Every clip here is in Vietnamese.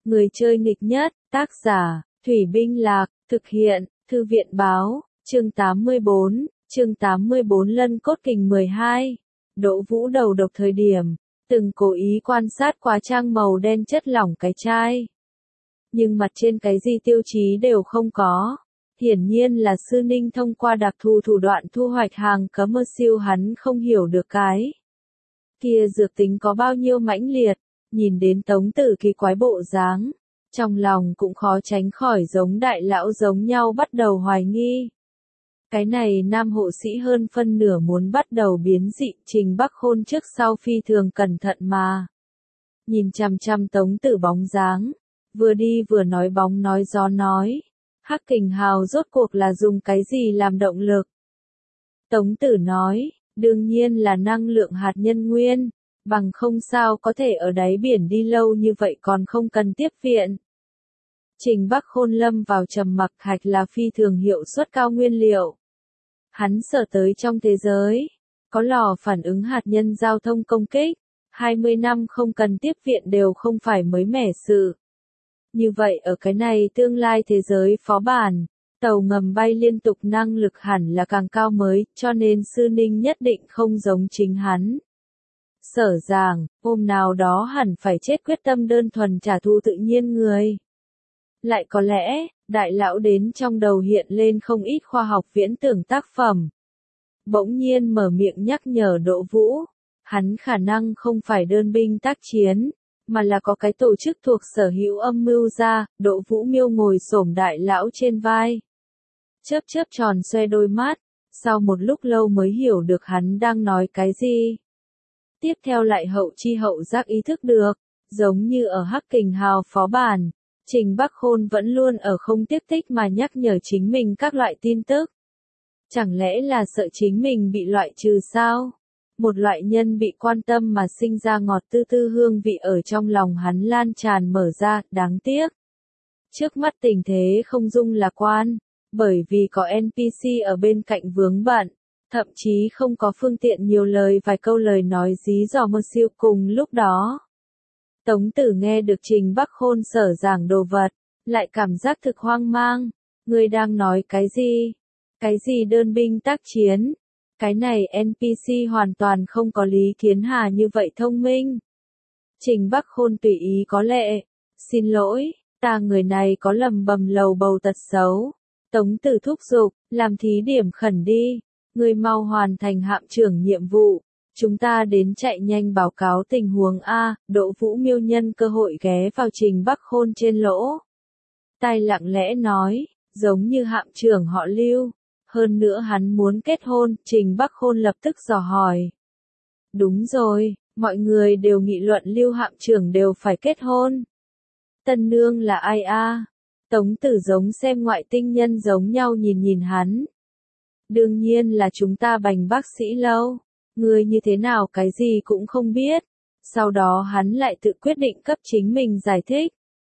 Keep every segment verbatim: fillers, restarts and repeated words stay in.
Người chơi nghịch nhất, tác giả, Thủy Binh Lạc, thực hiện, Thư viện báo, chương tám mươi bốn, chương tám mươi bốn Lân Cốt Kình mười hai. Đỗ Vũ đầu độc thời điểm, từng cố ý quan sát quá trang màu đen chất lỏng cái chai. Nhưng mặt trên cái gì tiêu chí đều không có. Hiển nhiên là Sư Ninh thông qua đặc thù thủ đoạn thu hoạch hàng cấm mơ siêu hắn không hiểu được cái. Kia dược tính có bao nhiêu mãnh liệt, nhìn đến Tống Tử kỳ quái bộ dáng. Trong lòng cũng khó tránh khỏi giống đại lão giống nhau bắt đầu hoài nghi. Cái này nam hộ sĩ hơn phân nửa muốn bắt đầu biến dị Trình Bắc Khôn trước sau phi thường cẩn thận mà. Nhìn chằm chằm Tống Tử bóng dáng, vừa đi vừa nói bóng nói gió nói. Hắc Kình Hào rốt cuộc là dùng cái gì làm động lực? Tống Tử nói, đương nhiên là năng lượng hạt nhân nguyên, bằng không sao có thể ở đáy biển đi lâu như vậy còn không cần tiếp viện. Trình Bắc Khôn lâm vào trầm mặc hạch là phi thường hiệu suất cao nguyên liệu. Hắn sở tới trong thế giới, có lò phản ứng hạt nhân giao thông công kích, hai mươi năm không cần tiếp viện đều không phải mới mẻ sự. Như vậy ở cái này tương lai thế giới phó bản, tàu ngầm bay liên tục năng lực hẳn là càng cao mới, cho nên Sư Ninh nhất định không giống chính hắn. Sở Giàng, hôm nào đó hẳn phải chết quyết tâm đơn thuần trả thù tự nhiên người. Lại có lẽ, đại lão đến trong đầu hiện lên không ít khoa học viễn tưởng tác phẩm. Bỗng nhiên mở miệng nhắc nhở Đỗ Vũ, hắn khả năng không phải đơn binh tác chiến, mà là có cái tổ chức thuộc sở hữu âm mưu ra. Đỗ Vũ miêu ngồi xổm đại lão trên vai. Chớp chớp tròn xoe đôi mắt, sau một lúc lâu mới hiểu được hắn đang nói cái gì. Tiếp theo lại hậu chi hậu giác ý thức được, giống như ở Hắc Kình Hào phó bản, Trình Bắc Khôn vẫn luôn ở không tiếc tích mà nhắc nhở chính mình các loại tin tức. Chẳng lẽ là sợ chính mình bị loại trừ sao? Một loại nhân bị quan tâm mà sinh ra ngọt tư tư hương vị ở trong lòng hắn lan tràn mở ra, đáng tiếc. Trước mắt tình thế không dung lạc quan, bởi vì có en pê xê ở bên cạnh vướng bận, thậm chí không có phương tiện nhiều lời vài câu lời nói dí dò mơ siêu cùng lúc đó. Tống Tử nghe được Trình Bắc Khôn sở giảng đồ vật, lại cảm giác thực hoang mang. Người đang nói cái gì? Cái gì đơn binh tác chiến? Cái này en pê xê hoàn toàn không có Lý Kiến Hà như vậy thông minh. Trình Bắc Khôn tùy ý có lệ. Xin lỗi, ta người này có lầm bầm lầu bầu tật xấu. Tống Tử thúc giục, làm thí điểm khẩn đi. Người mau hoàn thành hạm trưởng nhiệm vụ. Chúng ta đến chạy nhanh báo cáo tình huống A. Đỗ Vũ miêu nhân cơ hội ghé vào Trình Bắc Khôn trên lỗ. Tai lặng lẽ nói, giống như hạm trưởng họ Lưu. Hơn nữa hắn muốn kết hôn, Trình Bắc Khôn lập tức dò hỏi. Đúng rồi, mọi người đều nghị luận Lưu hạm trưởng đều phải kết hôn. Tân nương là ai a? Tống Tử giống xem ngoại tinh nhân giống nhau nhìn nhìn hắn. Đương nhiên là chúng ta Bành bác sĩ Lâu. Người như thế nào cái gì cũng không biết. Sau đó hắn lại tự quyết định cấp chính mình giải thích.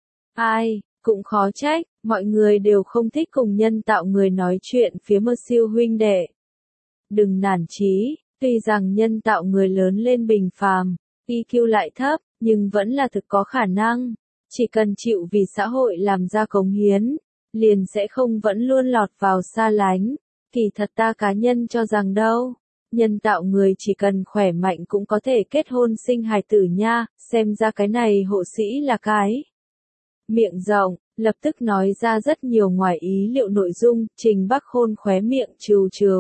Ai, cũng khó trách, mọi người đều không thích cùng nhân tạo người nói chuyện phía mơ siêu huynh đệ. Đừng nản chí, tuy rằng nhân tạo người lớn lên bình phàm, i kiu lại thấp, nhưng vẫn là thực có khả năng. Chỉ cần chịu vì xã hội làm ra cống hiến, liền sẽ không vẫn luôn lọt vào xa lánh. Kỳ thật ta cá nhân cho rằng đâu. Nhân tạo người chỉ cần khỏe mạnh cũng có thể kết hôn sinh hài tử nha, xem ra cái này hộ sĩ là cái. Miệng rộng, lập tức nói ra rất nhiều ngoài ý liệu nội dung, Trình Bắc Khôn khóe miệng trừ trừ.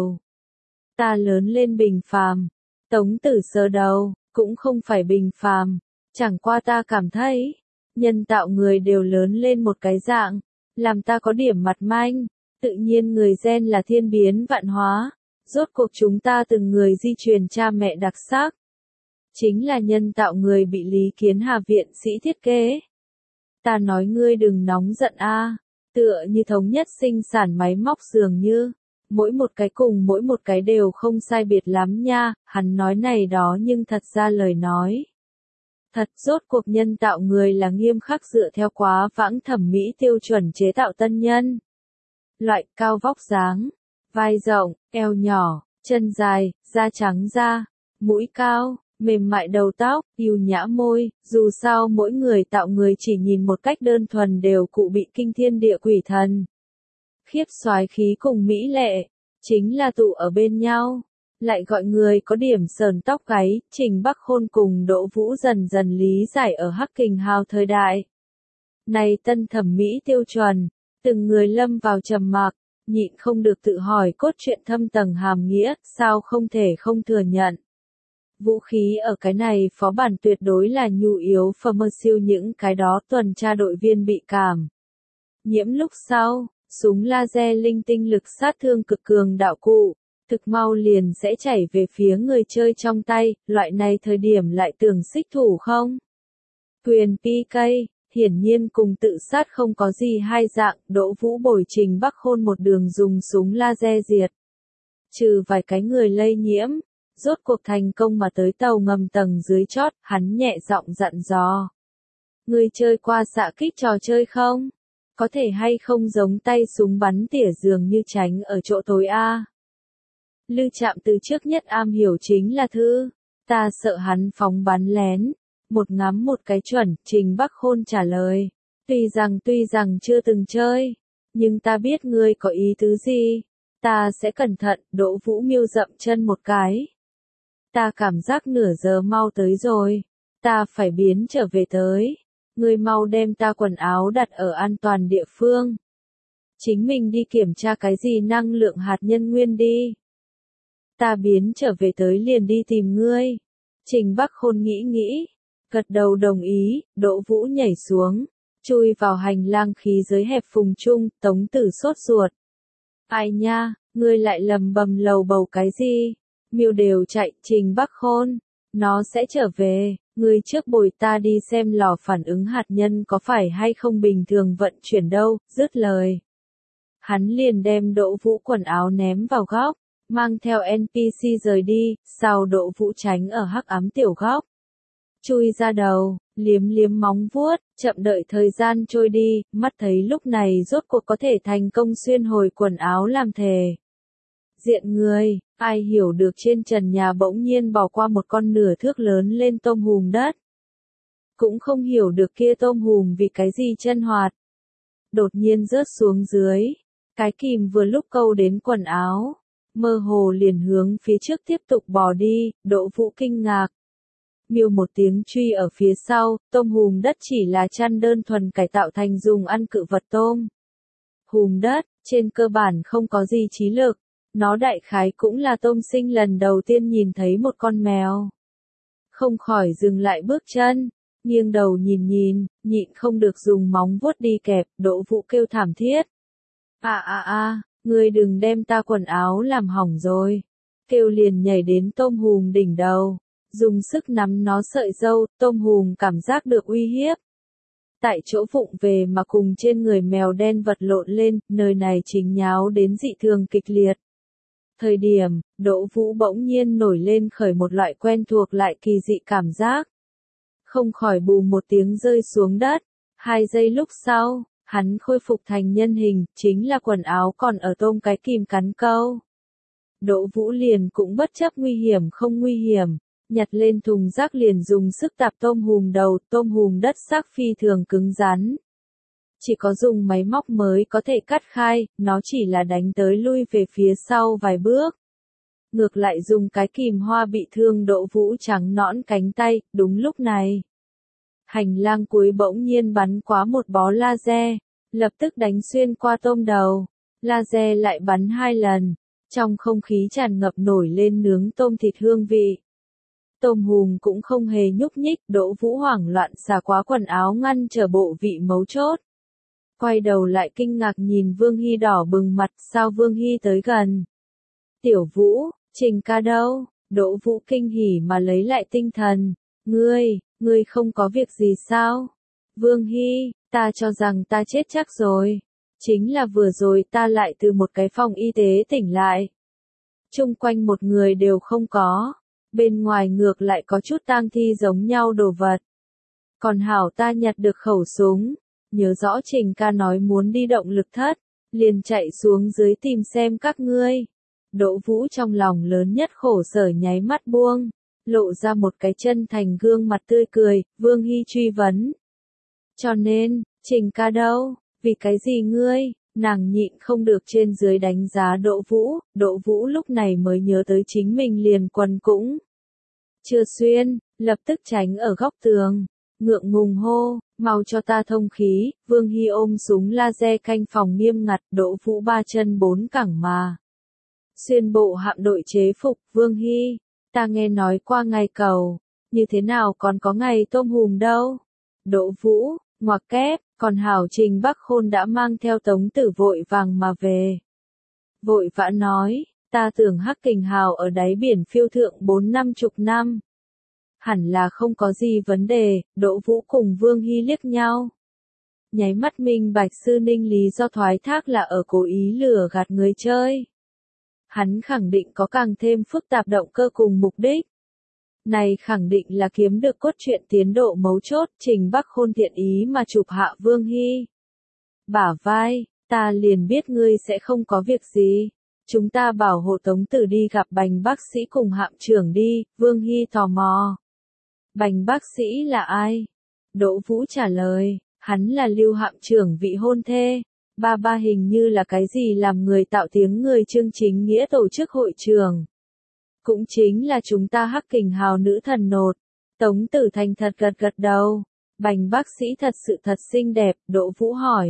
Ta lớn lên bình phàm. Tống Tử sờ đầu, cũng không phải bình phàm. Chẳng qua ta cảm thấy, nhân tạo người đều lớn lên một cái dạng, làm ta có điểm mặt manh. Tự nhiên người gen là thiên biến vạn hóa. Rốt cuộc chúng ta từng người di truyền cha mẹ đặc sắc. Chính là nhân tạo người bị Lý Kiến Hà viện sĩ thiết kế. Ta nói ngươi đừng nóng giận a, tựa như thống nhất sinh sản máy móc dường như. Mỗi một cái cùng mỗi một cái đều không sai biệt lắm nha, hắn nói này đó nhưng thật ra lời nói. Thật rốt cuộc nhân tạo người là nghiêm khắc dựa theo quá vãng thẩm mỹ tiêu chuẩn chế tạo tân nhân. Loại cao vóc dáng. Vai rộng, eo nhỏ, chân dài, da trắng da, mũi cao, Mềm mại đầu tóc, yêu nhã môi, dù sao mỗi người tạo người chỉ nhìn một cách đơn thuần đều cụ bị kinh thiên địa quỷ thần. Khiếp soái khí cùng mỹ lệ, chính là tụ ở bên nhau. Lại gọi người có điểm sờn tóc gáy, Trình Bắc Khôn cùng Đỗ Vũ dần dần lý giải ở Hắc Kình Hào thời đại. Này tân thẩm mỹ tiêu chuẩn, từng người lâm vào trầm mặc, nhịn không được tự hỏi cốt truyện thâm tầng hàm nghĩa, sao không thể không thừa nhận. Vũ khí ở cái này phó bản tuyệt đối là nhu yếu phẩm mơ siêu những cái đó tuần tra đội viên bị cảm. Nhiễm lúc sau, súng laser linh tinh lực sát thương cực cường đạo cụ, thực mau liền sẽ chảy về phía người chơi trong tay, loại này thời điểm lại tưởng xích thủ không? Quyền pê ca, hiển nhiên cùng tự sát không có gì hai dạng, Đỗ Vũ bồi Trình Bắc Khôn một đường dùng súng laser diệt. Trừ vài cái người lây nhiễm, rốt cuộc thành công mà tới tàu ngầm tầng dưới chót, hắn nhẹ giọng dặn dò. Người chơi qua xạ kích trò chơi không? Có thể hay không giống tay súng bắn tỉa dường như tránh ở chỗ tối a? Lư Trạm từ trước nhất am hiểu chính là thư, ta sợ hắn phóng bắn lén. Một ngắm một cái chuẩn, Trình Bắc Khôn trả lời. Tuy rằng tuy rằng chưa từng chơi, nhưng ta biết ngươi có ý tứ gì. Ta sẽ cẩn thận, Đỗ Vũ Miêu dậm chân một cái. Ta cảm giác nửa giờ mau tới rồi. Ta phải biến trở về tới. Ngươi mau đem ta quần áo đặt ở an toàn địa phương. Chính mình đi kiểm tra cái gì năng lượng hạt nhân nguyên đi. Ta biến trở về tới liền đi tìm ngươi. Trình Bắc Khôn nghĩ nghĩ. Gật đầu đồng ý, Đỗ Vũ nhảy xuống, chui vào hành lang khí giới hẹp phùng chung, Tống Tử sốt ruột. Ai nha, ngươi lại lầm bầm lầu bầu cái gì? Miêu đều chạy, Trình Bắc Khôn, nó sẽ trở về, ngươi trước bồi ta đi xem lò phản ứng hạt nhân có phải hay không bình thường vận chuyển đâu, dứt lời. Hắn liền đem Đỗ Vũ quần áo ném vào góc, mang theo en pê xê rời đi, sau Đỗ Vũ tránh ở hắc ám tiểu góc. Chui ra đầu, liếm liếm móng vuốt, chậm đợi thời gian trôi đi, mắt thấy lúc này rốt cuộc có thể thành công xuyên hồi quần áo làm thề. Diện người, ai hiểu được trên trần nhà bỗng nhiên bỏ qua một con nửa thước lớn lên tôm hùm đất. Cũng không hiểu được kia tôm hùm vì cái gì chân hoạt. Đột nhiên rớt xuống dưới, cái kìm vừa lúc câu đến quần áo, mơ hồ liền hướng phía trước tiếp tục bò đi, Đỗ Vũ kinh ngạc. Miêu một tiếng truy ở phía sau, tôm hùm đất chỉ là chăn đơn thuần cải tạo thành dùng ăn cự vật tôm. Hùm đất, trên cơ bản không có gì trí lực, nó đại khái cũng là tôm sinh lần đầu tiên nhìn thấy một con mèo. Không khỏi dừng lại bước chân, nghiêng đầu nhìn nhìn, nhịn không được dùng móng vuốt đi kẹp, Đỗ Vũ kêu thảm thiết. À à à, ngươi đừng đem ta quần áo làm hỏng rồi. Kêu liền nhảy đến tôm hùm đỉnh đầu. Dùng sức nắm nó sợi râu, tôm hùm cảm giác được uy hiếp. Tại chỗ vụng về mà cùng trên người mèo đen vật lộn lên, nơi này chính nháo đến dị thường kịch liệt. Thời điểm, Đỗ Vũ bỗng nhiên nổi lên khởi một loại quen thuộc lại kỳ dị cảm giác. Không khỏi bù một tiếng rơi xuống đất. Hai giây lúc sau, hắn khôi phục thành nhân hình, chính là quần áo còn ở tôm cái kìm cắn câu. Đỗ Vũ liền cũng bất chấp nguy hiểm không nguy hiểm. Nhặt lên thùng rác liền dùng sức tạp tôm hùm đầu, tôm hùm đất xác phi thường cứng rắn. Chỉ có dùng máy móc mới có thể cắt khai, nó chỉ là đánh tới lui về phía sau vài bước. Ngược lại dùng cái kìm hoa bị thương Đỗ Vũ trắng nõn cánh tay, đúng lúc này. Hành lang cuối bỗng nhiên bắn quá một bó laser, lập tức đánh xuyên qua tôm đầu. Laser lại bắn hai lần, trong không khí tràn ngập nổi lên nướng tôm thịt hương vị. Tôm hùm cũng không hề nhúc nhích, Đỗ Vũ hoảng loạn xả quá quần áo ngăn trở bộ vị mấu chốt. Quay đầu lại kinh ngạc nhìn Vương Hy đỏ bừng mặt, sao Vương Hy tới gần. Tiểu Vũ, Trình ca đâu? Đỗ Vũ kinh hỉ mà lấy lại tinh thần. Ngươi, ngươi không có việc gì sao? Vương Hy, ta cho rằng ta chết chắc rồi. Chính là vừa rồi ta lại từ một cái phòng y tế tỉnh lại. Chung quanh một người đều không có. Bên ngoài ngược lại có chút tang thi giống nhau đồ vật. Còn hảo ta nhặt được khẩu súng. Nhớ rõ Trình ca nói muốn đi động lực thất. Liền chạy xuống dưới tìm xem các ngươi. Đỗ Vũ trong lòng lớn nhất khổ sở nháy mắt buông. lộ ra một cái chân thành gương mặt tươi cười, Vương Hy truy vấn. Cho nên, Trình ca đâu, vì cái gì ngươi, nàng nhịn không được trên dưới đánh giá Đỗ Vũ, Đỗ Vũ lúc này mới nhớ tới chính mình liền quần cũng chưa xuyên, lập tức tránh ở góc tường, ngượng ngùng hô, mau cho ta thông khí, Vương Hy ôm súng laser canh phòng nghiêm ngặt, Đỗ Vũ ba chân bốn cẳng mà. Xuyên bộ hạm đội chế phục, Vương Hy, ta nghe nói qua ngày cầu, như thế nào còn có ngày tôm hùm đâu. Đỗ Vũ, ngoặc kép, còn hảo Trình Bắc Khôn đã mang theo Tống Tử vội vàng mà về. Vội vã nói, ta tưởng Hắc Kình Hào ở đáy biển phiêu thượng bốn năm chục năm. Hẳn là không có gì vấn đề, Đỗ Vũ cùng Vương Hy liếc nhau. Nháy mắt minh bạch sư ninh lý do thoái thác là ở cố ý lừa gạt người chơi. Hắn khẳng định có càng thêm phức tạp động cơ cùng mục đích. Này khẳng định là kiếm được cốt truyện tiến độ mấu chốt, Trình Bắc Khôn thiện ý mà chụp hạ Vương Hy. Bả vai, ta liền biết ngươi sẽ không có việc gì. Chúng ta bảo hộ Tống Tử đi gặp Bành bác sĩ cùng hạm trưởng đi, Vương Hy tò mò. Bành bác sĩ là ai? Đỗ Vũ trả lời, hắn là Lưu hạm trưởng vị hôn thê. Ba ba hình như là cái gì làm người tạo tiếng người chương chính nghĩa tổ chức hội trường. Cũng chính là chúng ta Hắc Kình Hào nữ thần nột. Tống Tử thành thật gật gật đầu. Bành bác sĩ thật sự thật xinh đẹp, Đỗ Vũ hỏi.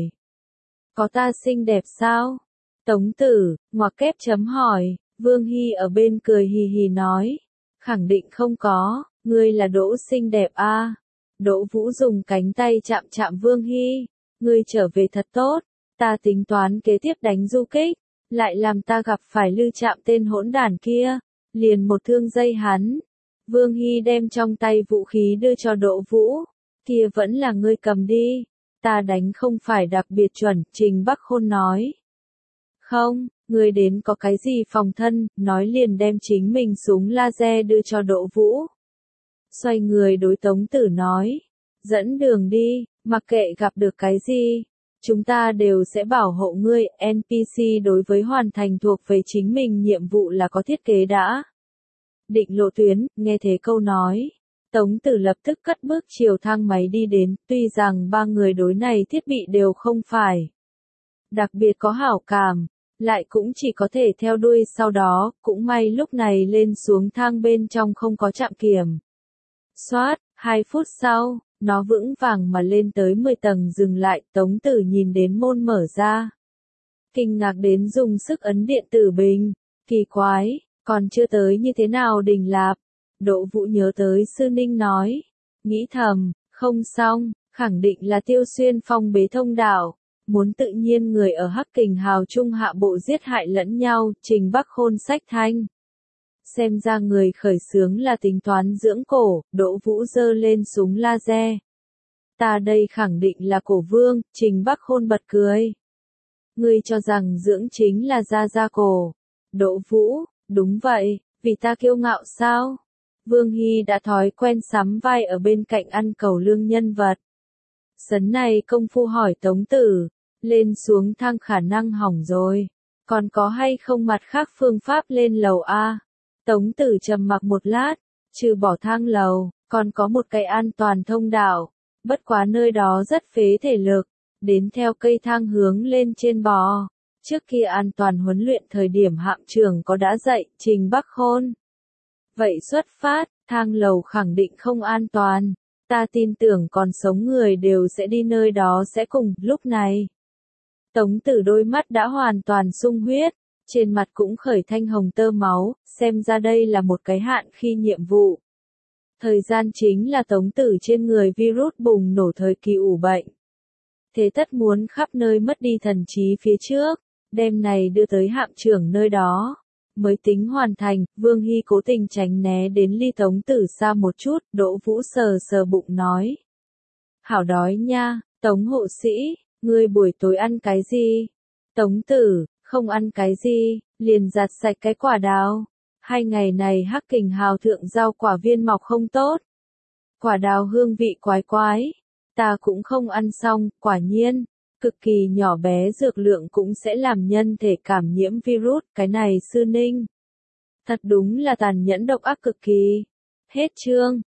Có ta xinh đẹp sao? Tống Tử, ngoặc kép chấm hỏi, Vương Hy ở bên cười hì hì nói. Khẳng định không có, ngươi là Đỗ xinh đẹp a. À? Đỗ Vũ dùng cánh tay chạm chạm Vương Hy. Ngươi trở về thật tốt, ta tính toán kế tiếp đánh du kích, lại làm ta gặp phải Lư Trạm tên hỗn đản kia. Liền một thương dây hắn. Vương Hy đem trong tay vũ khí đưa cho Đỗ Vũ. Kia vẫn là ngươi cầm đi. Ta đánh không phải đặc biệt chuẩn, Trình Bắc Khôn nói. Không, ngươi đến có cái gì phòng thân, nói liền đem chính mình súng laser đưa cho Đỗ Vũ. Xoay người đối Tống Tử nói. Dẫn đường đi, mặc kệ gặp được cái gì. Chúng ta đều sẽ bảo hộ ngươi, en pê xê đối với hoàn thành thuộc về chính mình nhiệm vụ là có thiết kế đã. Định lộ tuyến, nghe thế câu nói. Tống Tử lập tức cất bước chiều thang máy đi đến, tuy rằng ba người đối này thiết bị đều không phải. Đặc biệt có hảo cảm, lại cũng chỉ có thể theo đuôi sau đó, cũng may lúc này lên xuống thang bên trong không có chạm kiềm. Xoát, hai phút sau. Nó vững vàng mà lên tới mười tầng dừng lại, Tống Tử nhìn đến môn mở ra. Kinh ngạc đến dùng sức ấn điện tử bình. Kỳ quái, còn chưa tới như thế nào Đình Lạp. Đỗ Vũ nhớ tới sư ninh nói. Nghĩ thầm, không xong, khẳng định là Tiêu Xuyên phong bế thông đạo. Muốn tự nhiên người ở Hắc Kình Hào trung hạ bộ giết hại lẫn nhau, Trình Bắc Khôn sách thanh. Xem ra người khởi xướng là tính toán dưỡng cổ, Đỗ Vũ giơ lên súng laser. Ta đây khẳng định là cổ vương, Trình Bắc Khôn bật cười. Ngươi cho rằng dưỡng chính là da da cổ. Đỗ Vũ, đúng vậy, vì ta kiêu ngạo sao? Vương Hy đã thói quen sắm vai ở bên cạnh ăn cầu lương nhân vật. Sấn này công phu hỏi Tống Tử, lên xuống thang khả năng hỏng rồi. Còn có hay không mặt khác phương pháp lên lầu A? Tống Tử trầm mặc một lát, trừ bỏ thang lầu, còn có một cái an toàn thông đạo, bất quá nơi đó rất phế thể lực, đến theo cây thang hướng lên trên bò. Trước kia an toàn huấn luyện thời điểm hạm trưởng có đã dạy, Trình Bắc Khôn. Vậy xuất phát, thang lầu khẳng định không an toàn, ta tin tưởng còn sống người đều sẽ đi nơi đó sẽ cùng, lúc này. Tống Tử đôi mắt đã hoàn toàn sung huyết. Trên mặt cũng khởi thanh hồng tơ máu, xem ra đây là một cái hạn khi nhiệm vụ. Thời gian chính là Tống Tử trên người virus bùng nổ thời kỳ ủ bệnh. Thế tất muốn khắp nơi mất đi thần trí phía trước, đem này đưa tới hạm trưởng nơi đó. Mới tính hoàn thành, Vương Hy cố tình tránh né đến ly Tống Tử xa một chút, Đỗ Vũ sờ sờ bụng nói. Hảo đói nha, Tống hộ sĩ, ngươi buổi tối ăn cái gì? Tống Tử, không ăn cái gì, liền giặt sạch cái quả đào. Hai ngày này Hắc Kình Hào thượng rau quả viên mọc không tốt. Quả đào hương vị quái quái. Ta cũng không ăn xong, quả nhiên. Cực kỳ nhỏ bé dược lượng cũng sẽ làm nhân thể cảm nhiễm virus, cái này sư ninh. Thật đúng là tàn nhẫn độc ác cực kỳ. Hết chương.